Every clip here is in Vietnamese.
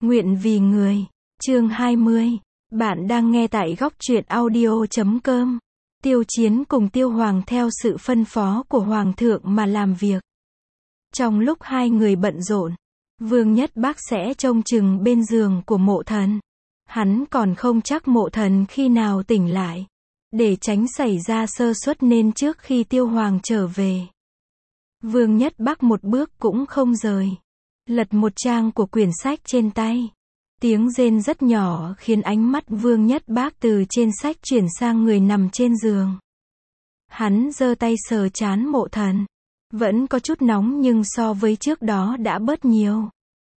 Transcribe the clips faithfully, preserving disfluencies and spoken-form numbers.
Nguyện vì người. Chương hai mươi. Bạn đang nghe tại góc truyện audio chấm com. Tiêu Chiến cùng Tiêu Hoàng theo sự phân phó của Hoàng thượng mà làm việc. Trong lúc hai người bận rộn, Vương Nhất Bác sẽ trông chừng bên giường của Mộ Thần. Hắn còn không chắc Mộ Thần khi nào tỉnh lại. Để tránh xảy ra sơ suất nên trước khi Tiêu Hoàng trở về, Vương Nhất Bác một bước cũng không rời. Lật một trang của quyển sách trên tay. Tiếng rên rất nhỏ khiến ánh mắt Vương Nhất Bác từ trên sách chuyển sang người nằm trên giường. Hắn giơ tay sờ trán Mộ Thần. Vẫn có chút nóng nhưng so với trước đó đã bớt nhiều.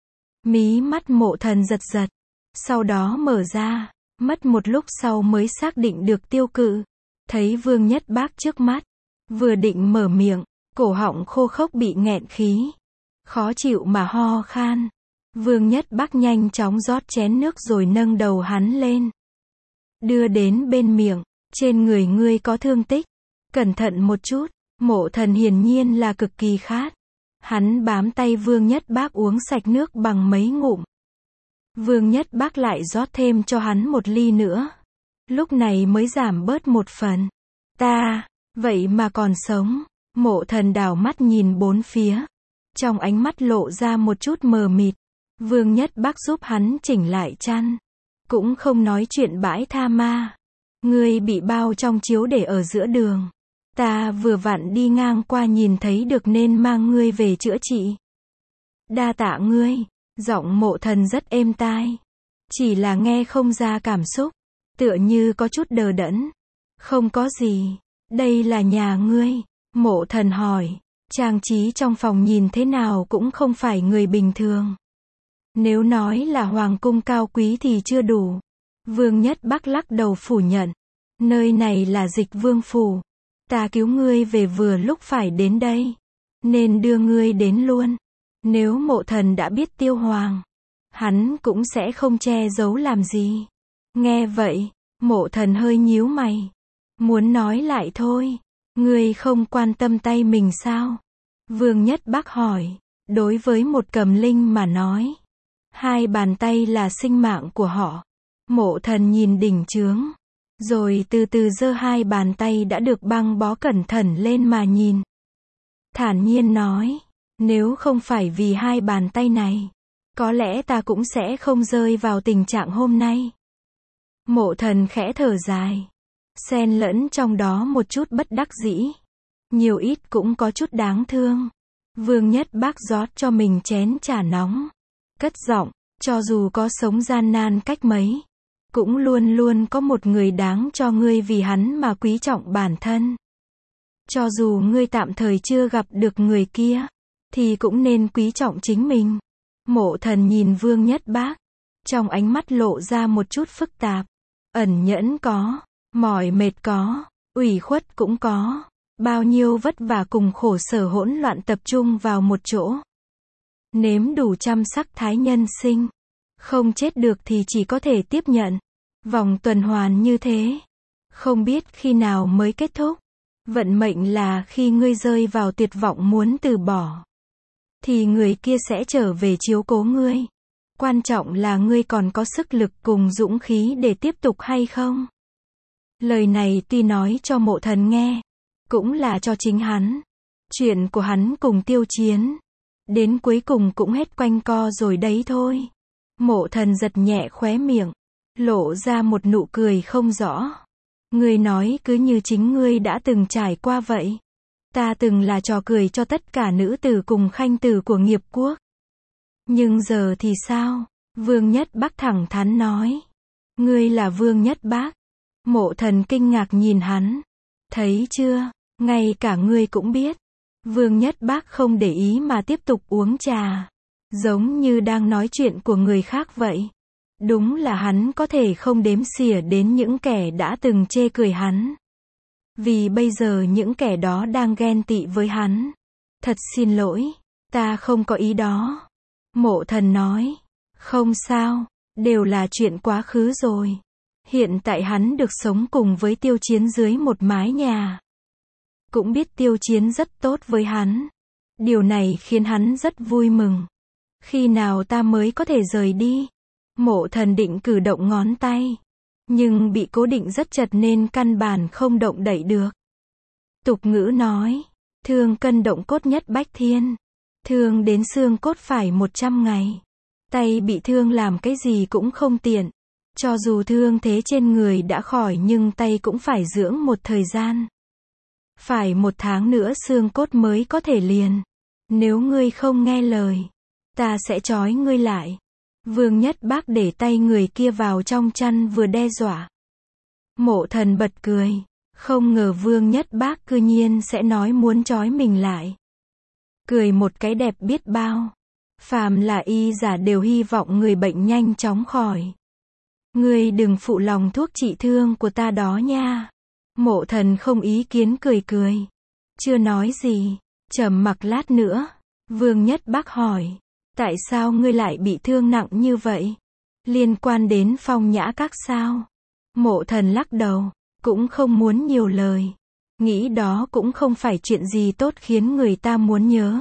Mí mắt Mộ Thần giật giật. Sau đó mở ra. Mất một lúc sau mới xác định được Tiêu Cự. Thấy Vương Nhất Bác trước mắt. Vừa định mở miệng, cổ họng khô khốc bị nghẹn khí. Khó chịu mà ho khan. Vương Nhất Bác nhanh chóng rót chén nước rồi nâng đầu hắn lên. Đưa đến bên miệng. Trên người ngươi có thương tích. Cẩn thận một chút. Mộ Thần hiển nhiên là cực kỳ khát. Hắn bám tay Vương Nhất Bác uống sạch nước bằng mấy ngụm. Vương Nhất Bác lại rót thêm cho hắn một ly nữa. Lúc này mới giảm bớt một phần. Ta, vậy mà còn sống. Mộ Thần đảo mắt nhìn bốn phía. Trong ánh mắt lộ ra một chút mờ mịt. Vương Nhất Bác giúp hắn chỉnh lại chăn. Cũng không nói chuyện bãi tha ma. Ngươi bị bao trong chiếu để ở giữa đường. Ta vừa vặn đi ngang qua nhìn thấy được nên mang ngươi về chữa trị. Đa tạ ngươi. Giọng Mộ Thần rất êm tai. Chỉ là nghe không ra cảm xúc. Tựa như có chút đờ đẫn. Không có gì. Đây là nhà ngươi. Mộ Thần hỏi. Trang trí trong phòng nhìn thế nào cũng không phải người bình thường. Nếu nói là hoàng cung cao quý thì chưa đủ. Vương Nhất Bác lắc đầu phủ nhận. Nơi này là Dịch Vương phủ. Ta cứu ngươi về vừa lúc phải đến đây. Nên đưa ngươi đến luôn. Nếu Mộ Thần đã biết Tiêu Hoàng, hắn cũng sẽ không che giấu làm gì. Nghe vậy, Mộ Thần hơi nhíu mày. Muốn nói lại thôi. Ngươi không quan tâm tay mình sao? Vương Nhất Bác hỏi. Đối với một cầm linh mà nói, hai bàn tay là sinh mạng của họ. Mộ Thần nhìn đỉnh chướng. Rồi từ từ giơ hai bàn tay đã được băng bó cẩn thận lên mà nhìn. Thản nhiên nói. Nếu không phải vì hai bàn tay này, có lẽ ta cũng sẽ không rơi vào tình trạng hôm nay. Mộ Thần khẽ thở dài. Xen lẫn trong đó một chút bất đắc dĩ. Nhiều ít cũng có chút đáng thương. Vương Nhất Bác rót cho mình chén trà nóng. Cất giọng, cho dù có sống gian nan cách mấy, cũng luôn luôn có một người đáng cho ngươi vì hắn mà quý trọng bản thân. Cho dù ngươi tạm thời chưa gặp được người kia, thì cũng nên quý trọng chính mình. Mộ Thần nhìn Vương Nhất Bác. Trong ánh mắt lộ ra một chút phức tạp. Ẩn nhẫn có. Mỏi mệt có. Ủy khuất cũng có. Bao nhiêu vất vả cùng khổ sở hỗn loạn tập trung vào một chỗ. Nếm đủ trăm sắc thái nhân sinh. Không chết được thì chỉ có thể tiếp nhận. Vòng tuần hoàn như thế. Không biết khi nào mới kết thúc. Vận mệnh là khi ngươi rơi vào tuyệt vọng muốn từ bỏ, thì người kia sẽ trở về chiếu cố ngươi. Quan trọng là ngươi còn có sức lực cùng dũng khí để tiếp tục hay không. Lời này tuy nói cho Mộ Thần nghe, cũng là cho chính hắn. Chuyện của hắn cùng Tiêu Chiến, đến cuối cùng cũng hết quanh co rồi đấy thôi. Mộ Thần giật nhẹ khóe miệng, lộ ra một nụ cười không rõ. Ngươi nói cứ như chính ngươi đã từng trải qua vậy. Ta từng là trò cười cho tất cả nữ tử cùng khanh tử của nghiệp quốc. Nhưng giờ thì sao? Vương Nhất Bác thẳng thắn nói. Ngươi là Vương Nhất Bác. Mộ Thần kinh ngạc nhìn hắn. Thấy chưa? Ngay cả ngươi cũng biết. Vương Nhất Bác không để ý mà tiếp tục uống trà. Giống như đang nói chuyện của người khác vậy. Đúng là hắn có thể không đếm xỉa đến những kẻ đã từng chê cười hắn. Vì bây giờ những kẻ đó đang ghen tị với hắn. Thật xin lỗi, ta không có ý đó. Mộ Thần nói. Không sao, đều là chuyện quá khứ rồi. Hiện tại hắn được sống cùng với Tiêu Chiến dưới một mái nhà. Cũng biết Tiêu Chiến rất tốt với hắn. Điều này khiến hắn rất vui mừng. Khi nào ta mới có thể rời đi? Mộ Thần định cử động ngón tay, nhưng bị cố định rất chặt nên căn bản không động đậy được. Tục ngữ nói, thương cân động cốt nhất bách thiên. Thương đến xương cốt phải một trăm ngày. Tay bị thương làm cái gì cũng không tiện. Cho dù thương thế trên người đã khỏi nhưng tay cũng phải dưỡng một thời gian. Phải một tháng nữa xương cốt mới có thể liền. Nếu ngươi không nghe lời, ta sẽ trói ngươi lại. Vương Nhất Bác để tay người kia vào trong chăn vừa đe dọa. Mộ Thần bật cười. Không ngờ Vương Nhất Bác cư nhiên sẽ nói muốn trói mình lại. Cười một cái đẹp biết bao. Phàm là y giả đều hy vọng người bệnh nhanh chóng khỏi. Ngươi đừng phụ lòng thuốc trị thương của ta đó nha. Mộ Thần không ý kiến cười cười. Chưa nói gì. Trầm mặc lát nữa. Vương Nhất Bác hỏi. Tại sao ngươi lại bị thương nặng như vậy? Liên quan đến Phong Nhã Các sao? Mộ Thần lắc đầu. Cũng không muốn nhiều lời. Nghĩ đó cũng không phải chuyện gì tốt khiến người ta muốn nhớ.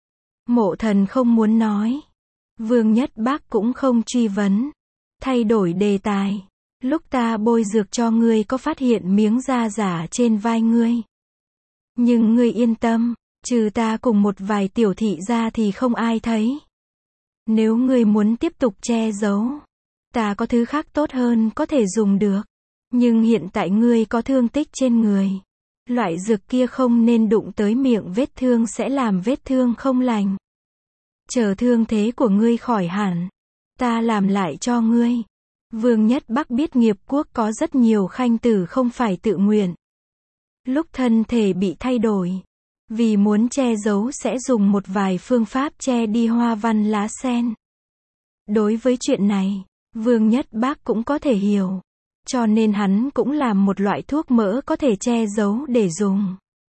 Mộ Thần không muốn nói. Vương Nhất Bác cũng không truy vấn. Thay đổi đề tài. Lúc ta bôi dược cho ngươi có phát hiện miếng da giả trên vai ngươi. Nhưng ngươi yên tâm, trừ ta cùng một vài tiểu thị ra thì không ai thấy. Nếu ngươi muốn tiếp tục che giấu, ta có thứ khác tốt hơn có thể dùng được. Nhưng hiện tại ngươi có thương tích trên người. Loại dược kia không nên đụng tới miệng vết thương sẽ làm vết thương không lành. Chờ thương thế của ngươi khỏi hẳn, ta làm lại cho ngươi. Vương Nhất Bác biết nghiệp quốc có rất nhiều khanh tử không phải tự nguyện. Lúc thân thể bị thay đổi, vì muốn che giấu sẽ dùng một vài phương pháp che đi hoa văn lá sen. Đối với chuyện này, Vương Nhất Bác cũng có thể hiểu. Cho nên hắn cũng làm một loại thuốc mỡ có thể che giấu để dùng.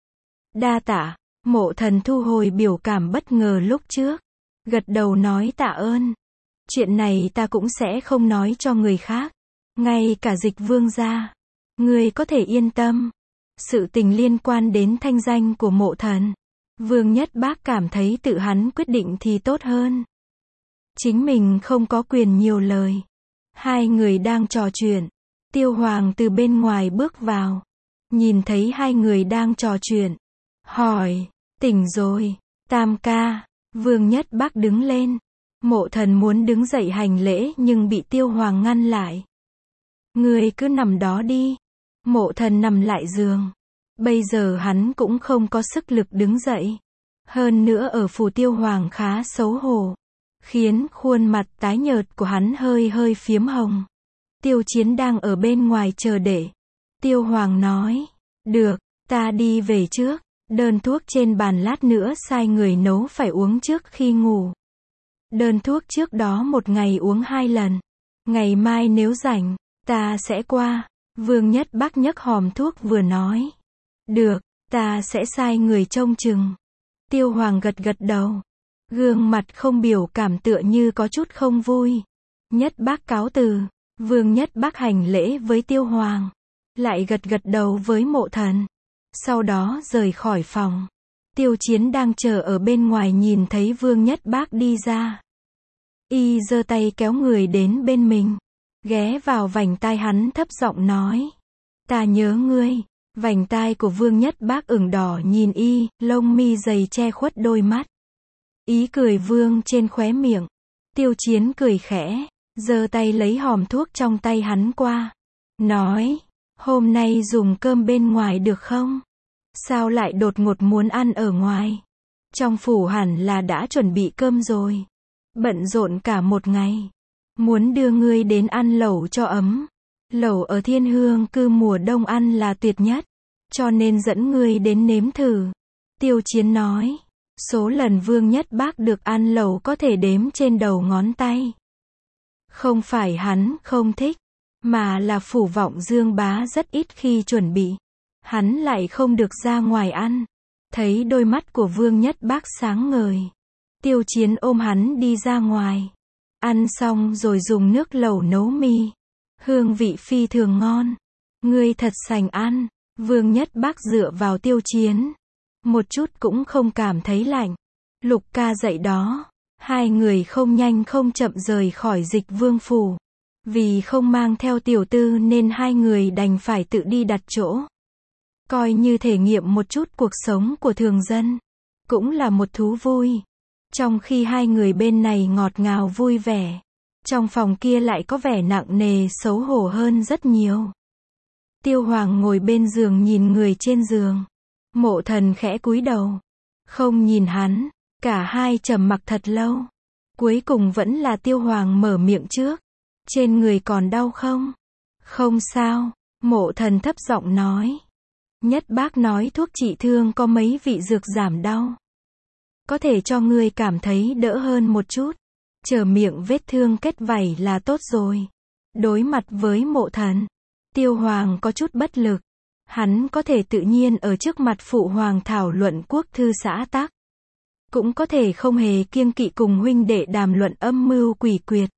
Đa tạ. Mộ Thần thu hồi biểu cảm bất ngờ lúc trước. Gật đầu nói tạ ơn. Chuyện này ta cũng sẽ không nói cho người khác. Ngay cả Dịch Vương gia. Ngươi có thể yên tâm. Sự tình liên quan đến thanh danh của Mộ Thần. Vương Nhất Bác cảm thấy tự hắn quyết định thì tốt hơn. Chính mình không có quyền nhiều lời. Hai người đang trò chuyện. Tiêu Hoàng từ bên ngoài bước vào. Nhìn thấy hai người đang trò chuyện. Hỏi, tỉnh rồi, Tam ca. Vương Nhất Bác đứng lên. Mộ Thần muốn đứng dậy hành lễ nhưng bị Tiêu Hoàng ngăn lại. Ngươi cứ nằm đó đi. Mộ Thần nằm lại giường. Bây giờ hắn cũng không có sức lực đứng dậy. Hơn nữa ở phủ Tiêu Hoàng khá xấu hổ. Khiến khuôn mặt tái nhợt của hắn hơi hơi phiếm hồng. Tiêu Chiến đang ở bên ngoài chờ để. Tiêu Hoàng nói. Được, ta đi về trước. Đơn thuốc trên bàn lát nữa sai người nấu phải uống trước khi ngủ. Đơn thuốc trước đó một ngày uống hai lần. Ngày mai nếu rảnh, ta sẽ qua. Vương Nhất Bác nhấc hòm thuốc vừa nói. Được, ta sẽ sai người trông chừng. Tiêu Hoàng gật gật đầu. Gương mặt không biểu cảm tựa như có chút không vui. Nhất Bác cáo từ. Vương Nhất Bác hành lễ với Tiêu Hoàng. Lại gật gật đầu với Mộ Thần. Sau đó rời khỏi phòng. Tiêu Chiến đang chờ ở bên ngoài nhìn thấy Vương Nhất Bác đi ra. Y giơ tay kéo người đến bên mình. Ghé vào vành tai hắn thấp giọng nói. Ta nhớ ngươi. Vành tai của Vương Nhất Bác ửng đỏ nhìn Y, lông mi dày che khuất đôi mắt. Ý cười vương trên khóe miệng. Tiêu Chiến cười khẽ. Giơ tay lấy hòm thuốc trong tay hắn qua. Nói. Hôm nay dùng cơm bên ngoài được không? Sao lại đột ngột muốn ăn ở ngoài? Trong phủ hẳn là đã chuẩn bị cơm rồi. Bận rộn cả một ngày. Muốn đưa ngươi đến ăn lẩu cho ấm. Lẩu ở Thiên Hương cư mùa đông ăn là tuyệt nhất. Cho nên dẫn ngươi đến nếm thử. Tiêu Chiến nói. Số lần Vương Nhất Bác được ăn lẩu có thể đếm trên đầu ngón tay. Không phải hắn không thích. Mà là Phủ Vọng Dương bá rất ít khi chuẩn bị. Hắn lại không được ra ngoài ăn. Thấy đôi mắt của Vương Nhất Bác sáng ngời. Tiêu Chiến ôm hắn đi ra ngoài. Ăn xong rồi dùng nước lẩu nấu mì. Hương vị phi thường ngon. Ngươi thật sành ăn. Vương Nhất Bác dựa vào Tiêu Chiến. Một chút cũng không cảm thấy lạnh. Lục ca dậy đó. Hai người không nhanh không chậm rời khỏi Dịch Vương phủ. Vì không mang theo tiểu tư nên hai người đành phải tự đi đặt chỗ. Coi như thể nghiệm một chút cuộc sống của thường dân. Cũng là một thú vui. Trong khi hai người bên này ngọt ngào vui vẻ, trong phòng kia lại có vẻ nặng nề xấu hổ hơn rất nhiều. Tiêu Hoàng ngồi bên giường nhìn người trên giường. Mộ Thần khẽ cúi đầu. Không nhìn hắn. Cả hai trầm mặc thật lâu. Cuối cùng vẫn là Tiêu Hoàng mở miệng trước. Trên người còn đau không? Không sao. Mộ Thần thấp giọng nói. Nhất bác nói thuốc trị thương có mấy vị dược giảm đau. Có thể cho ngươi cảm thấy đỡ hơn một chút. Chờ miệng vết thương kết vảy là tốt rồi. Đối mặt với Mộ Thần, Tiêu Hoàng có chút bất lực. Hắn có thể tự nhiên ở trước mặt phụ hoàng thảo luận quốc thư xã tắc. Cũng có thể không hề kiêng kỵ cùng huynh đệ đàm luận âm mưu quỷ quyệt.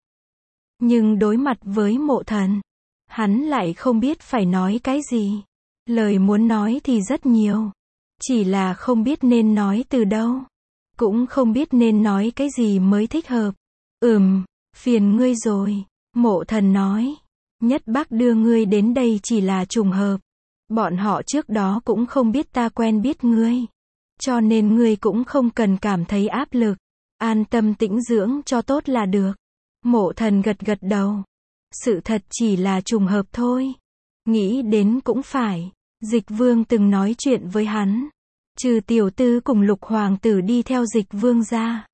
Nhưng đối mặt với Mộ Thần, hắn lại không biết phải nói cái gì. Lời muốn nói thì rất nhiều. Chỉ là không biết nên nói từ đâu. Cũng không biết nên nói cái gì mới thích hợp. Ừm, phiền ngươi rồi. Mộ Thần nói. Nhất bác đưa ngươi đến đây chỉ là trùng hợp. Bọn họ trước đó cũng không biết ta quen biết ngươi. Cho nên ngươi cũng không cần cảm thấy áp lực. An tâm tĩnh dưỡng cho tốt là được. Mộ Thần gật gật đầu. Sự thật chỉ là trùng hợp thôi. Nghĩ đến cũng phải. Dịch Vương từng nói chuyện với hắn. Trừ tiểu tư cùng Lục hoàng tử đi theo Dịch Vương ra.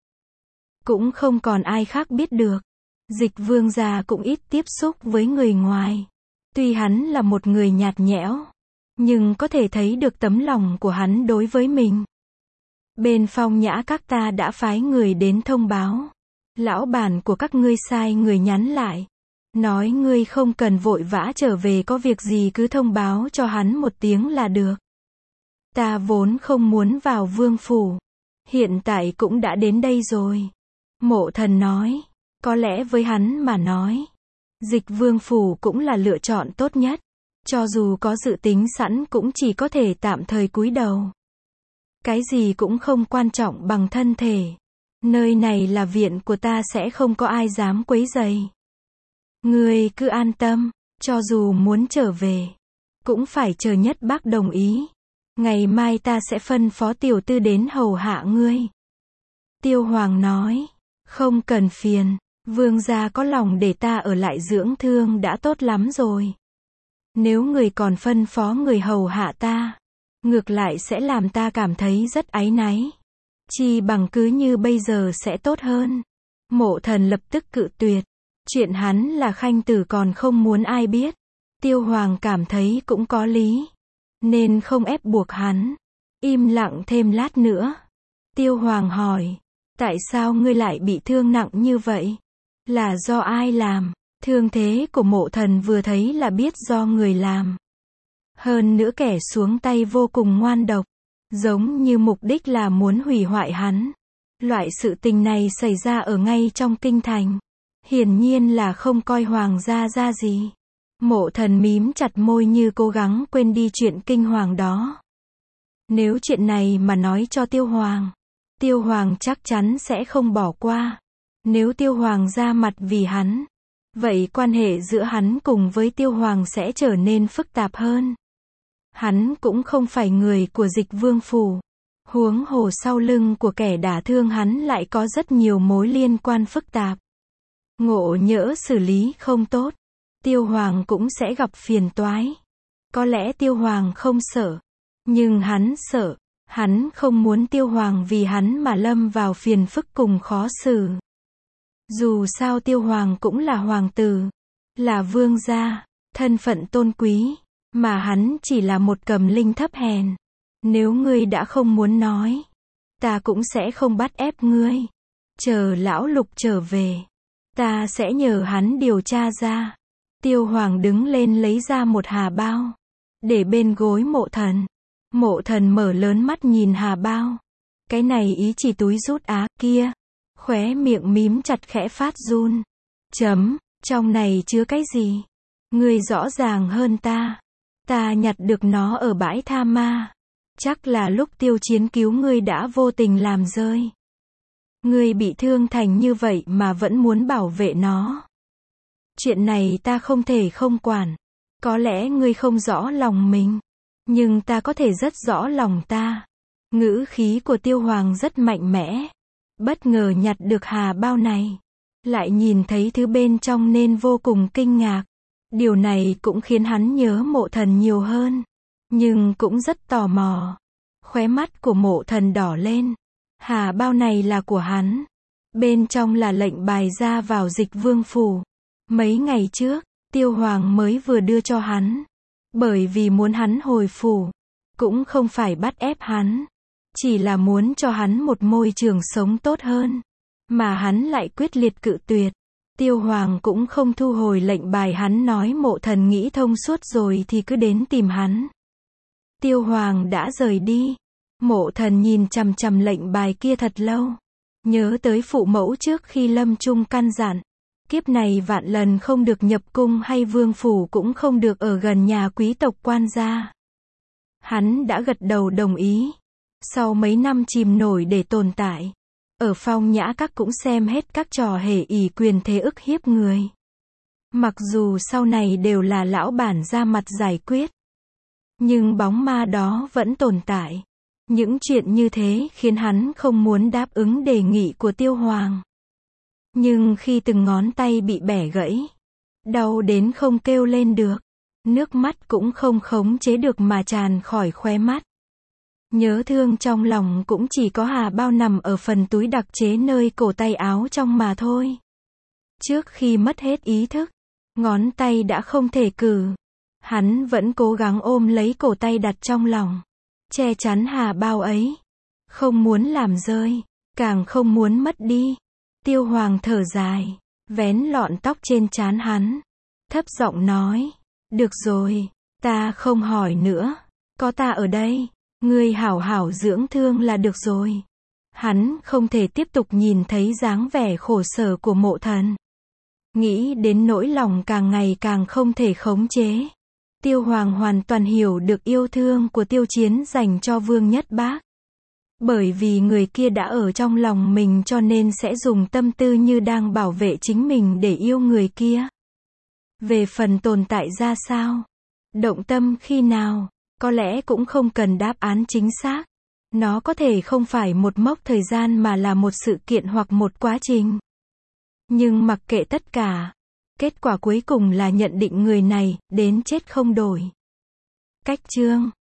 Cũng không còn ai khác biết được. Dịch Vương gia cũng ít tiếp xúc với người ngoài. Tuy hắn là một người nhạt nhẽo, nhưng có thể thấy được tấm lòng của hắn đối với mình. Bên Phong Nhã các ta đã phái người đến thông báo. Lão bản của các ngươi sai người nhắn lại. Nói ngươi không cần vội vã trở về, có việc gì cứ thông báo cho hắn một tiếng là được. Ta vốn không muốn vào vương phủ. Hiện tại cũng đã đến đây rồi. Mộ Thần nói. Có lẽ với hắn mà nói, Dịch Vương phủ cũng là lựa chọn tốt nhất. Cho dù có dự tính sẵn cũng chỉ có thể tạm thời cúi đầu. Cái gì cũng không quan trọng bằng thân thể. Nơi này là viện của ta, sẽ không có ai dám quấy rầy. Ngươi cứ an tâm, cho dù muốn trở về, cũng phải chờ Nhất bác đồng ý. Ngày mai ta sẽ phân phó tiểu tư đến hầu hạ ngươi. Tiêu Hoàng nói, không cần phiền, vương gia có lòng để ta ở lại dưỡng thương đã tốt lắm rồi. Nếu người còn phân phó người hầu hạ ta, ngược lại sẽ làm ta cảm thấy rất áy náy. Chi bằng cứ như bây giờ sẽ tốt hơn. Mộ Thần lập tức cự tuyệt. Chuyện hắn là khanh tử còn không muốn ai biết. Tiêu Hoàng cảm thấy cũng có lý, nên không ép buộc hắn. Im lặng thêm lát nữa. Tiêu Hoàng hỏi, tại sao ngươi lại bị thương nặng như vậy? Là do ai làm? Thương thế của Mộ Thần vừa thấy là biết do người làm. Hơn nữa kẻ xuống tay vô cùng ngoan độc, giống như mục đích là muốn hủy hoại hắn. Loại sự tình này xảy ra ở ngay trong kinh thành. Hiển nhiên là không coi hoàng gia ra gì. Mộ Thần mím chặt môi như cố gắng quên đi chuyện kinh hoàng đó. Nếu chuyện này mà nói cho Tiêu Hoàng, Tiêu Hoàng chắc chắn sẽ không bỏ qua. Nếu Tiêu Hoàng ra mặt vì hắn, vậy quan hệ giữa hắn cùng với Tiêu Hoàng sẽ trở nên phức tạp hơn. Hắn cũng không phải người của Dịch Vương phủ. Huống hồ sau lưng của kẻ đả thương hắn lại có rất nhiều mối liên quan phức tạp. Ngộ nhỡ xử lý không tốt, Tiêu Hoàng cũng sẽ gặp phiền toái. Có lẽ Tiêu Hoàng không sợ, nhưng hắn sợ. Hắn không muốn Tiêu Hoàng vì hắn mà lâm vào phiền phức cùng khó xử. Dù sao Tiêu Hoàng cũng là hoàng tử, là vương gia, thân phận tôn quý, mà hắn chỉ là một cầm linh thấp hèn. Nếu ngươi đã không muốn nói, ta cũng sẽ không bắt ép ngươi. Chờ lão Lục trở về, ta sẽ nhờ hắn điều tra ra. Tiêu Hoàng đứng lên lấy ra một hà bao, để bên gối Mộ Thần. Mộ Thần mở lớn mắt nhìn hà bao. Cái này ý chỉ túi rút á, kia. Khóe miệng mím chặt khẽ phát run. Chấm, trong này chứa cái gì? Ngươi rõ ràng hơn ta. Ta nhặt được nó ở bãi tha ma. Chắc là lúc Tiêu Chiến cứu ngươi đã vô tình làm rơi. Ngươi bị thương thành như vậy mà vẫn muốn bảo vệ nó. Chuyện này ta không thể không quản. Có lẽ ngươi không rõ lòng mình, nhưng ta có thể rất rõ lòng ta. Ngữ khí của Tiêu Hoàng rất mạnh mẽ. Bất ngờ nhặt được hà bao này, lại nhìn thấy thứ bên trong nên vô cùng kinh ngạc. Điều này cũng khiến hắn nhớ Mộ Thần nhiều hơn, nhưng cũng rất tò mò. Khóe mắt của Mộ Thần đỏ lên. Hà bao này là của hắn. Bên trong là lệnh bài ra vào Dịch Vương phủ. Mấy ngày trước, Tiêu Hoàng mới vừa đưa cho hắn. Bởi vì muốn hắn hồi phủ, cũng không phải bắt ép hắn, chỉ là muốn cho hắn một môi trường sống tốt hơn, mà hắn lại quyết liệt cự tuyệt. Tiêu Hoàng cũng không thu hồi lệnh bài, hắn nói Mộ Thần nghĩ thông suốt rồi thì cứ đến tìm hắn. Tiêu Hoàng đã rời đi. Mộ Thần nhìn chằm chằm lệnh bài kia thật lâu, nhớ tới phụ mẫu trước khi lâm chung căn dặn, kiếp này vạn lần không được nhập cung hay vương phủ, cũng không được ở gần nhà quý tộc quan gia. Hắn đã gật đầu đồng ý. Sau mấy năm chìm nổi để tồn tại, ở Phong Nhã Các cũng xem hết các trò hề ỷ quyền thế ức hiếp người. Mặc dù sau này đều là lão bản ra mặt giải quyết, nhưng bóng ma đó vẫn tồn tại. Những chuyện như thế khiến hắn không muốn đáp ứng đề nghị của Tiêu Hoàng. Nhưng khi từng ngón tay bị bẻ gãy, đau đến không kêu lên được, nước mắt cũng không khống chế được mà tràn khỏi khóe mắt. Nhớ thương trong lòng cũng chỉ có hà bao nằm ở phần túi đặc chế nơi cổ tay áo trong mà thôi. Trước khi mất hết ý thức, ngón tay đã không thể cử, hắn vẫn cố gắng ôm lấy cổ tay đặt trong lòng, che chắn hà bao ấy, không muốn làm rơi, càng không muốn mất đi. Tiêu Hoàng thở dài, vén lọn tóc trên trán hắn, thấp giọng nói, được rồi, ta không hỏi nữa, có ta ở đây, ngươi hảo hảo dưỡng thương là được rồi. Hắn không thể tiếp tục nhìn thấy dáng vẻ khổ sở của Mộ Thần. Nghĩ đến nỗi lòng càng ngày càng không thể khống chế. Tiêu Hoàng hoàn toàn hiểu được yêu thương của Tiêu Chiến dành cho Vương Nhất Bác. Bởi vì người kia đã ở trong lòng mình cho nên sẽ dùng tâm tư như đang bảo vệ chính mình để yêu người kia. Về phần tồn tại ra sao, động tâm khi nào, có lẽ cũng không cần đáp án chính xác. Nó có thể không phải một mốc thời gian mà là một sự kiện hoặc một quá trình. Nhưng mặc kệ tất cả, kết quả cuối cùng là nhận định người này đến chết không đổi. Cách chương